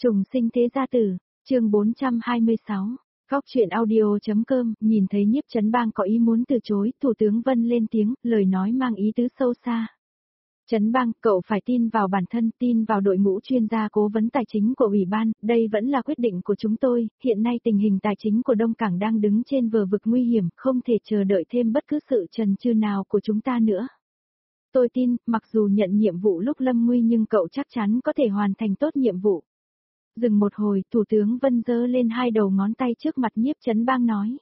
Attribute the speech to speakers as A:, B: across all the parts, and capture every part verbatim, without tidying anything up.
A: Trùng sinh thế gia tử, chương bốn trăm hai mươi sáu, Góc truyện audio.com, nhìn thấy Nhiếp Chấn Bang có ý muốn từ chối, Thủ tướng Vân lên tiếng, lời nói mang ý tứ sâu xa. Chấn Bang, cậu phải tin vào bản thân, tin vào đội ngũ chuyên gia cố vấn tài chính của Ủy ban, đây vẫn là quyết định của chúng tôi, hiện nay tình hình tài chính của Đông Cảng đang đứng trên bờ vực nguy hiểm, không thể chờ đợi thêm bất cứ sự chần chừ nào của chúng ta nữa. Tôi tin, mặc dù nhận nhiệm vụ lúc lâm nguy nhưng cậu chắc chắn có thể hoàn thành tốt nhiệm vụ. Dừng một hồi, Thủ tướng Vân giơ lên hai đầu ngón tay trước mặt Nhiếp Chấn Bang nói.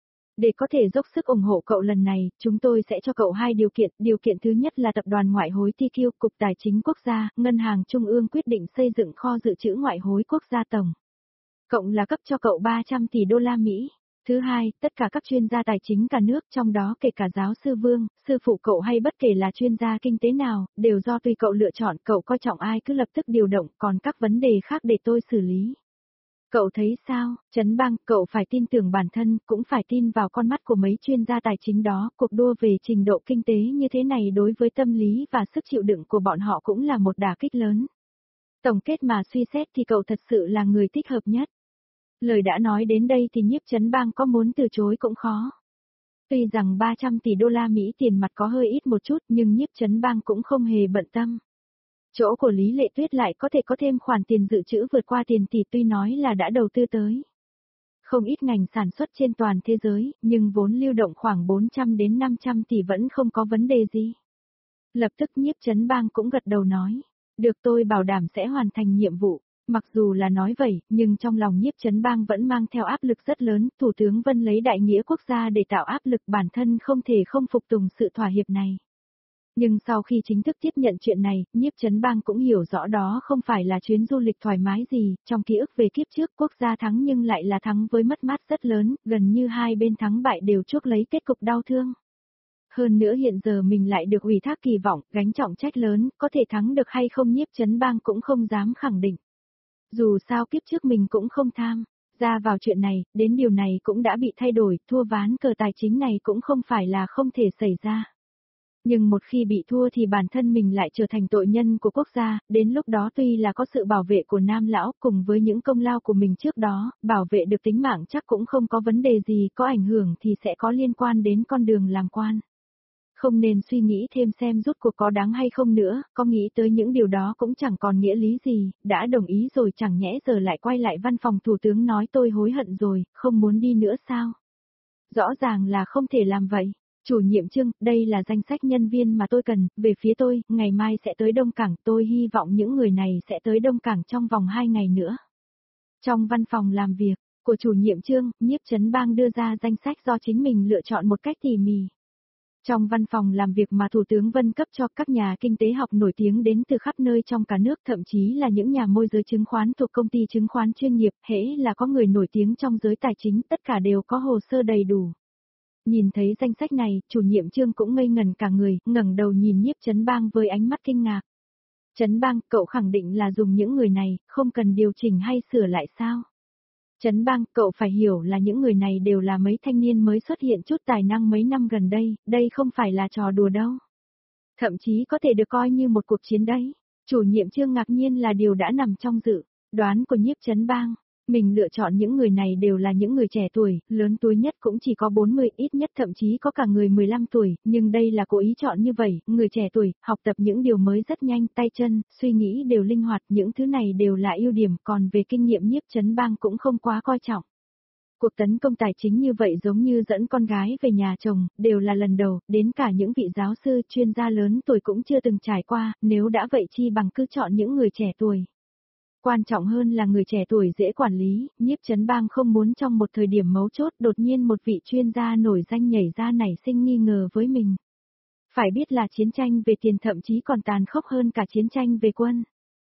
A: Để có thể dốc sức ủng hộ cậu lần này, chúng tôi sẽ cho cậu hai điều kiện. Điều kiện thứ nhất là tập đoàn ngoại hối tê quy, Cục Tài chính Quốc gia, Ngân hàng Trung ương quyết định xây dựng kho dự trữ ngoại hối quốc gia tổng. Cộng là cấp cho cậu ba trăm tỷ đô la Mỹ. Thứ hai, tất cả các chuyên gia tài chính cả nước, trong đó kể cả giáo sư Vương, sư phụ cậu hay bất kể là chuyên gia kinh tế nào, đều do tùy cậu lựa chọn, cậu coi trọng ai cứ lập tức điều động, còn các vấn đề khác để tôi xử lý. Cậu thấy sao, Chấn Bang, cậu phải tin tưởng bản thân, cũng phải tin vào con mắt của mấy chuyên gia tài chính đó, cuộc đua về trình độ kinh tế như thế này đối với tâm lý và sức chịu đựng của bọn họ cũng là một đả kích lớn. Tổng kết mà suy xét thì cậu thật sự là người thích hợp nhất. Lời đã nói đến đây thì Nhiếp Chấn Bang có muốn từ chối cũng khó. Tuy rằng ba trăm tỷ đô la Mỹ tiền mặt có hơi ít một chút nhưng Nhiếp Chấn Bang cũng không hề bận tâm. Chỗ của Lý Lệ Tuyết lại có thể có thêm khoản tiền dự trữ vượt qua tiền tỷ tuy nói là đã đầu tư tới. Không ít ngành sản xuất trên toàn thế giới, nhưng vốn lưu động khoảng bốn trăm đến năm trăm tỷ vẫn không có vấn đề gì. Lập tức Nhiếp Chấn Bang cũng gật đầu nói, được tôi bảo đảm sẽ hoàn thành nhiệm vụ. Mặc dù là nói vậy, nhưng trong lòng Nhiếp Chấn Bang vẫn mang theo áp lực rất lớn, Thủ tướng Vân lấy đại nghĩa quốc gia để tạo áp lực bản thân không thể không phục tùng sự thỏa hiệp này. Nhưng sau khi chính thức tiếp nhận chuyện này, Nhiếp Chấn Bang cũng hiểu rõ đó không phải là chuyến du lịch thoải mái gì, trong ký ức về kiếp trước quốc gia thắng nhưng lại là thắng với mất mát rất lớn, gần như hai bên thắng bại đều chuốc lấy kết cục đau thương. Hơn nữa hiện giờ mình lại được ủy thác kỳ vọng, gánh trọng trách lớn, có thể thắng được hay không Nhiếp Chấn Bang cũng không dám khẳng định. Dù sao kiếp trước mình cũng không tham ra vào chuyện này, đến điều này cũng đã bị thay đổi, thua ván cờ tài chính này cũng không phải là không thể xảy ra. Nhưng một khi bị thua thì bản thân mình lại trở thành tội nhân của quốc gia, đến lúc đó tuy là có sự bảo vệ của Nam Lão cùng với những công lao của mình trước đó, bảo vệ được tính mạng chắc cũng không có vấn đề gì, có ảnh hưởng thì sẽ có liên quan đến con đường làm quan. Không nên suy nghĩ thêm xem rút cuộc có đáng hay không nữa, có nghĩ tới những điều đó cũng chẳng còn nghĩa lý gì, đã đồng ý rồi chẳng nhẽ giờ lại quay lại văn phòng thủ tướng nói tôi hối hận rồi, không muốn đi nữa sao? Rõ ràng là không thể làm vậy. Chủ nhiệm Trương, đây là danh sách nhân viên mà tôi cần, về phía tôi, ngày mai sẽ tới Đông Cảng, tôi hy vọng những người này sẽ tới Đông Cảng trong vòng hai ngày nữa. Trong văn phòng làm việc của chủ nhiệm Trương, Nhiếp Chấn Bang đưa ra danh sách do chính mình lựa chọn một cách tỉ mỉ. Trong văn phòng làm việc mà Thủ tướng Vân cấp cho các nhà kinh tế học nổi tiếng đến từ khắp nơi trong cả nước, thậm chí là những nhà môi giới chứng khoán thuộc công ty chứng khoán chuyên nghiệp, hễ là có người nổi tiếng trong giới tài chính, tất cả đều có hồ sơ đầy đủ. Nhìn thấy danh sách này, chủ nhiệm Trương cũng ngây ngẩn cả người, ngẩng đầu nhìn Nhiếp Chấn Bang với ánh mắt kinh ngạc. Chấn Bang, cậu khẳng định là dùng những người này, không cần điều chỉnh hay sửa lại sao? Chấn Bang, cậu phải hiểu là những người này đều là mấy thanh niên mới xuất hiện chút tài năng mấy năm gần đây, đây không phải là trò đùa đâu. Thậm chí có thể được coi như một cuộc chiến đấy. Chủ nhiệm Trương ngạc nhiên là điều đã nằm trong dự đoán của Nhiếp Chấn Bang. Mình lựa chọn những người này đều là những người trẻ tuổi, lớn tuổi nhất cũng chỉ có bốn mươi, ít nhất thậm chí có cả người mười lăm tuổi, nhưng đây là cố ý chọn như vậy, người trẻ tuổi, học tập những điều mới rất nhanh, tay chân, suy nghĩ đều linh hoạt, những thứ này đều là ưu điểm, còn về kinh nghiệm Nhiếp Chấn Bang cũng không quá coi trọng. Cuộc tấn công tài chính như vậy giống như dẫn con gái về nhà chồng, đều là lần đầu, đến cả những vị giáo sư, chuyên gia lớn tuổi cũng chưa từng trải qua, nếu đã vậy chi bằng cứ chọn những người trẻ tuổi. Quan trọng hơn là người trẻ tuổi dễ quản lý, Nhiếp Chấn Bang không muốn trong một thời điểm mấu chốt đột nhiên một vị chuyên gia nổi danh nhảy ra nảy sinh nghi ngờ với mình. Phải biết là chiến tranh về tiền thậm chí còn tàn khốc hơn cả chiến tranh về quân.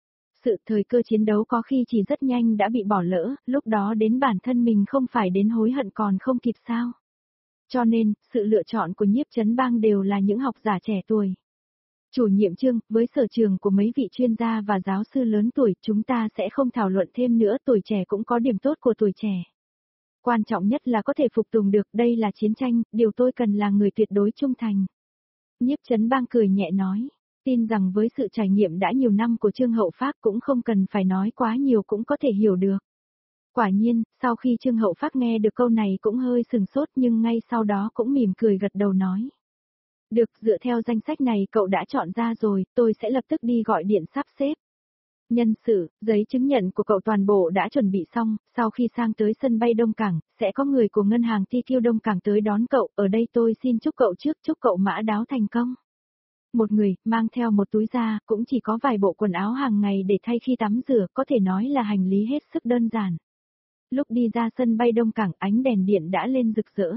A: Sự thời cơ chiến đấu có khi chỉ rất nhanh đã bị bỏ lỡ, lúc đó đến bản thân mình không phải đến hối hận còn không kịp sao. Cho nên, sự lựa chọn của Nhiếp Chấn Bang đều là những học giả trẻ tuổi. Chủ nhiệm Trương, với sở trường của mấy vị chuyên gia và giáo sư lớn tuổi, chúng ta sẽ không thảo luận thêm nữa, tuổi trẻ cũng có điểm tốt của tuổi trẻ. Quan trọng nhất là có thể phục tùng được, đây là chiến tranh, điều tôi cần là người tuyệt đối trung thành. Nhiếp Chấn Bang cười nhẹ nói, Tin rằng với sự trải nghiệm đã nhiều năm của Trương Hậu Phác cũng không cần phải nói quá nhiều cũng có thể hiểu được. Quả nhiên, sau khi Trương Hậu Phác nghe được câu này cũng hơi sừng sốt nhưng ngay sau đó cũng mỉm cười gật đầu nói. Được, dựa theo danh sách này cậu đã chọn ra rồi, tôi sẽ lập tức đi gọi điện sắp xếp. Nhân sự, giấy chứng nhận của cậu toàn bộ đã chuẩn bị xong, sau khi sang tới sân bay Đông Cảng, sẽ có người của ngân hàng tê quy Đông Cảng tới đón cậu, ở đây tôi xin chúc cậu trước, chúc cậu mã đáo thành công. Một người, mang theo một túi da, cũng chỉ có vài bộ quần áo hàng ngày để thay khi tắm rửa, có thể nói là hành lý hết sức đơn giản. Lúc đi ra sân bay Đông Cảng, ánh đèn điện đã lên rực rỡ.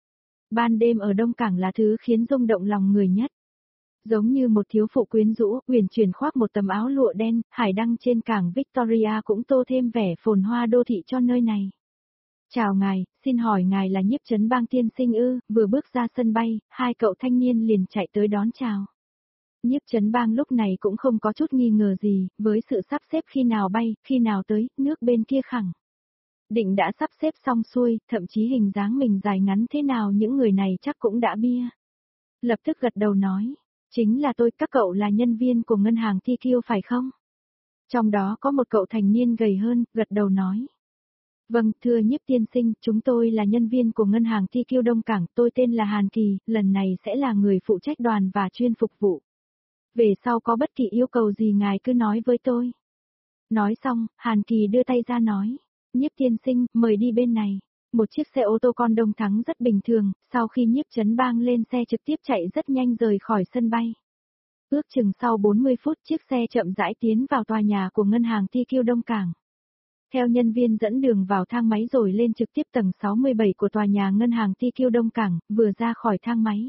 A: Ban đêm ở Đông Cảng là thứ khiến rung động lòng người nhất. Giống như một thiếu phụ quyến rũ, huyền chuyển khoác một tấm áo lụa đen, hải đăng trên cảng Victoria cũng tô thêm vẻ phồn hoa đô thị cho nơi này. Chào ngài, xin hỏi ngài là Nhiếp Chấn Bang tiên sinh ư? Vừa bước ra sân bay, hai cậu thanh niên liền chạy tới đón chào. Nhiếp Chấn Bang lúc này cũng không có chút nghi ngờ gì, với sự sắp xếp khi nào bay, khi nào tới, nước bên kia khẳng định đã sắp xếp xong xuôi, thậm chí hình dáng mình dài ngắn thế nào những người này chắc cũng đã bia. Lập tức gật đầu nói, chính là tôi, các cậu là nhân viên của ngân hàng tê quy phải không? Trong đó có một cậu thành niên gầy hơn, gật đầu nói. Vâng, thưa Nhiếp tiên sinh, chúng tôi là nhân viên của ngân hàng tê quy Đông Cảng, tôi tên là Hàn Kỳ, lần này sẽ là người phụ trách đoàn và chuyên phục vụ. Về sau có bất kỳ yêu cầu gì ngài cứ nói với tôi. Nói xong, Hàn Kỳ đưa tay ra nói. Nhiếp tiên sinh, mời đi bên này. Một chiếc xe ô tô con Đông Thắng rất bình thường, sau khi Nhiếp Chấn Bang lên xe trực tiếp chạy rất nhanh rời khỏi sân bay. Ước chừng sau bốn mươi phút chiếc xe chậm rãi tiến vào tòa nhà của ngân hàng tê quy Đông Cảng. Theo nhân viên dẫn đường vào thang máy rồi lên trực tiếp tầng sáu mươi bảy của tòa nhà ngân hàng tê quy Đông Cảng, vừa ra khỏi thang máy.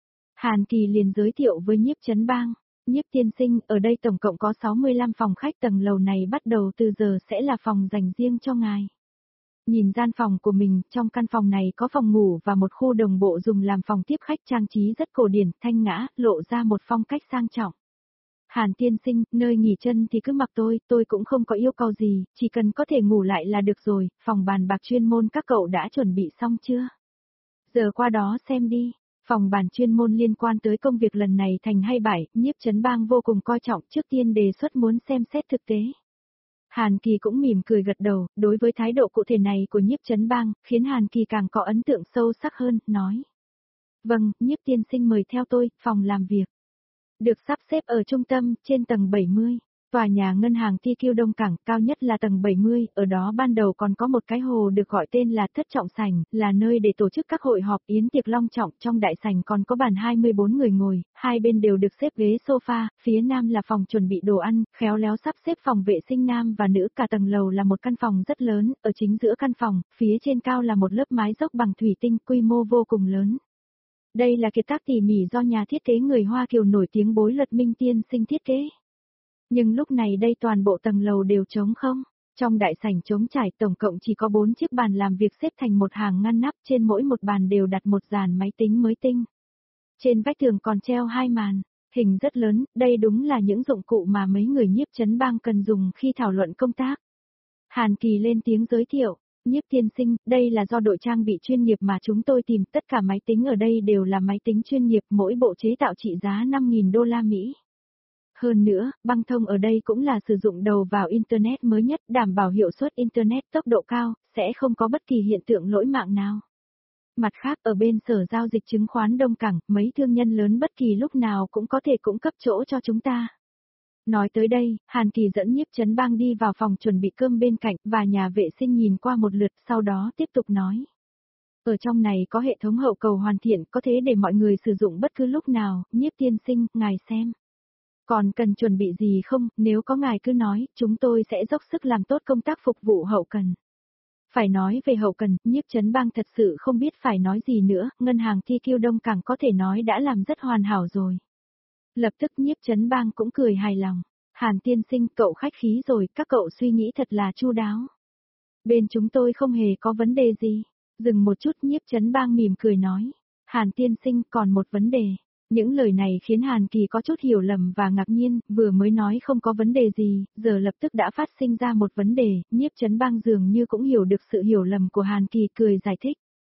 A: Hàn Kỳ liền giới thiệu với Nhiếp Chấn Bang. Nhiếp tiên sinh, ở đây tổng cộng có sáu mươi lăm phòng khách, tầng lầu này bắt đầu từ giờ sẽ là phòng dành riêng cho ngài. Nhìn gian phòng của mình, trong căn phòng này có phòng ngủ và một khu đồng bộ dùng làm phòng tiếp khách, trang trí rất cổ điển, thanh nhã, lộ ra một phong cách sang trọng. Hàn tiên sinh, nơi nghỉ chân thì cứ mặc tôi, tôi cũng không có yêu cầu gì, chỉ cần có thể ngủ lại là được rồi, phòng bàn bạc chuyên môn các cậu đã chuẩn bị xong chưa? Giờ qua đó xem đi. Phòng bàn chuyên môn liên quan tới công việc lần này thành hay bại, Nhiếp Chấn Bang vô cùng coi trọng, trước tiên đề xuất muốn xem xét thực tế. Hàn Kỳ cũng mỉm cười gật đầu, đối với thái độ cụ thể này của Nhiếp Chấn Bang, khiến Hàn Kỳ càng có ấn tượng sâu sắc hơn, nói. Vâng, Nhiếp tiên sinh mời theo tôi, phòng làm việc. Được sắp xếp ở trung tâm, trên tầng bảy mươi. Tòa nhà ngân hàng tê quy Đông Cảng, cao nhất là tầng bảy mươi, ở đó ban đầu còn có một cái hồ được gọi tên là Thất Trọng Sảnh, là nơi để tổ chức các hội họp yến tiệc long trọng, trong đại sảnh còn có bàn hai mươi bốn người ngồi, hai bên đều được xếp ghế sofa, phía nam là phòng chuẩn bị đồ ăn, khéo léo sắp xếp phòng vệ sinh nam và nữ, cả tầng lầu là một căn phòng rất lớn, ở chính giữa căn phòng, phía trên cao là một lớp mái dốc bằng thủy tinh, quy mô vô cùng lớn. Đây là kiệt tác tỉ mỉ do nhà thiết kế người Hoa Kiều nổi tiếng Bối Luật Minh tiên sinh thiết kế. Nhưng lúc này đây toàn bộ tầng lầu đều trống không. Trong đại sảnh trống trải tổng cộng chỉ có bốn chiếc bàn làm việc xếp thành một hàng ngăn nắp, trên mỗi một bàn đều đặt một dàn máy tính mới tinh. Trên vách tường còn treo hai màn, hình rất lớn, đây đúng là những dụng cụ mà mấy người Nhiếp Chấn Bang cần dùng khi thảo luận công tác. Hàn Kỳ lên tiếng giới thiệu, Nhiếp tiên sinh, đây là do đội trang bị chuyên nghiệp mà chúng tôi tìm, tất cả máy tính ở đây đều là máy tính chuyên nghiệp, mỗi bộ chế tạo trị giá năm nghìn đô la Mỹ. Hơn nữa, băng thông ở đây cũng là sử dụng đầu vào Internet mới nhất, đảm bảo hiệu suất Internet tốc độ cao, sẽ không có bất kỳ hiện tượng lỗi mạng nào. Mặt khác, ở bên sở giao dịch chứng khoán Đông Cảng, mấy thương nhân lớn bất kỳ lúc nào cũng có thể cung cấp chỗ cho chúng ta. Nói tới đây, Hàn Kỳ dẫn Nhiếp Chấn Bang đi vào phòng chuẩn bị cơm bên cạnh, và nhà vệ sinh nhìn qua một lượt, sau đó tiếp tục nói. Ở trong này có hệ thống hậu cầu hoàn thiện, có thể để mọi người sử dụng bất cứ lúc nào, Nhiếp tiên sinh, ngài xem. Còn cần chuẩn bị gì không, nếu có ngài cứ nói, chúng tôi sẽ dốc sức làm tốt công tác phục vụ hậu cần. Phải nói về hậu cần, Nhiếp Chấn Bang thật sự không biết phải nói gì nữa, ngân hàng tê quy Đông Cảng có thể nói đã làm rất hoàn hảo rồi. Lập tức Nhiếp Chấn Bang cũng cười hài lòng. Hàn tiên sinh, cậu khách khí rồi, các cậu suy nghĩ thật là chu đáo. Bên chúng tôi không hề có vấn đề gì. Dừng một chút, Nhiếp Chấn Bang mỉm cười nói. Hàn tiên sinh, còn một vấn đề. Những lời này khiến Hàn Kỳ có chút hiểu lầm và ngạc nhiên, vừa mới nói không có vấn đề gì, giờ lập tức đã phát sinh ra một vấn đề, Nhiếp Chấn Bang dường như cũng hiểu được sự hiểu lầm của Hàn Kỳ, cười giải thích.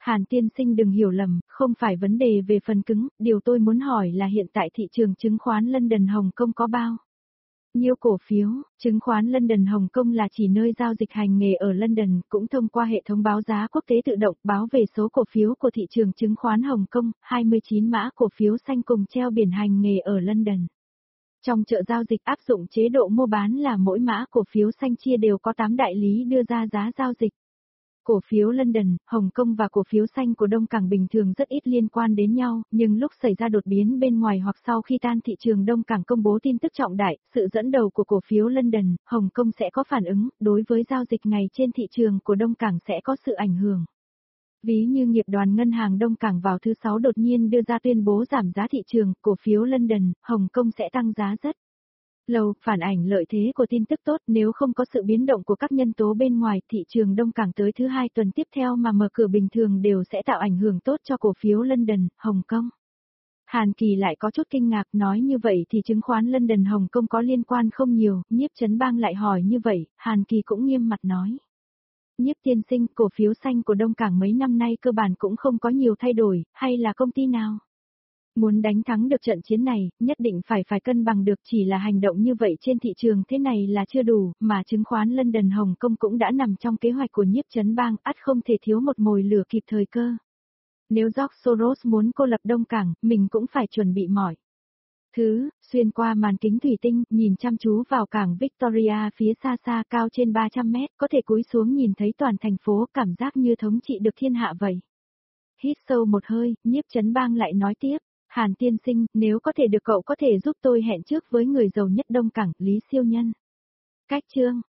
A: Hàn tiên sinh đừng hiểu lầm, không phải vấn đề về phần cứng, điều tôi muốn hỏi là hiện tại thị trường chứng khoán London Hồng Kông có bao nhiêu cổ phiếu. Chứng khoán London Hồng Kông là chỉ nơi giao dịch hành nghề ở London, cũng thông qua hệ thống báo giá quốc tế tự động báo về số cổ phiếu của thị trường chứng khoán Hồng Kông, hai mươi chín mã cổ phiếu xanh cùng treo biển hành nghề ở London. Trong chợ giao dịch áp dụng chế độ mua bán là mỗi mã cổ phiếu xanh chia đều có tám đại lý đưa ra giá giao dịch. Cổ phiếu London, Hồng Kông và cổ phiếu xanh của Đông Cảng bình thường rất ít liên quan đến nhau, nhưng lúc xảy ra đột biến bên ngoài hoặc sau khi tan thị trường Đông Cảng công bố tin tức trọng đại, sự dẫn đầu của cổ phiếu London, Hồng Kông sẽ có phản ứng, đối với giao dịch ngày trên thị trường của Đông Cảng sẽ có sự ảnh hưởng. Ví như nghiệp đoàn ngân hàng Đông Cảng vào thứ Sáu đột nhiên đưa ra tuyên bố giảm giá thị trường, cổ phiếu London, Hồng Kông sẽ tăng giá rất lâu, phản ảnh lợi thế của tin tức tốt. Nếu không có sự biến động của các nhân tố bên ngoài, thị trường Đông Cảng tới thứ hai tuần tiếp theo mà mở cửa bình thường đều sẽ tạo ảnh hưởng tốt cho cổ phiếu London, Hồng Kông. Hàn Kỳ lại có chút kinh ngạc, nói như vậy thì chứng khoán London Hồng Kông có liên quan không nhiều. Nhiếp Chấn Bang lại hỏi như vậy, Hàn Kỳ cũng nghiêm mặt nói. Nhiếp tiên sinh, cổ phiếu xanh của Đông Cảng mấy năm nay cơ bản cũng không có nhiều thay đổi, hay là công ty nào muốn đánh thắng được trận chiến này, nhất định phải phải cân bằng được, chỉ là hành động như vậy trên thị trường thế này là chưa đủ, mà chứng khoán London Hồng Kông cũng đã nằm trong kế hoạch của Nhiếp Chấn Bang, ắt không thể thiếu một mồi lửa kịp thời cơ. Nếu George Soros muốn cô lập Đông Cảng, mình cũng phải chuẩn bị mọi thứ. Xuyên qua màn kính thủy tinh, nhìn chăm chú vào cảng Victoria phía xa xa cao trên ba trăm mét, có thể cúi xuống nhìn thấy toàn thành phố, cảm giác như thống trị được thiên hạ vậy. Hít sâu một hơi, Nhiếp Chấn Bang lại nói tiếp. Hàn tiên sinh, nếu có thể được cậu có thể giúp tôi hẹn trước với người giàu nhất Đông Cảng, Lý Siêu Nhân. Cách chương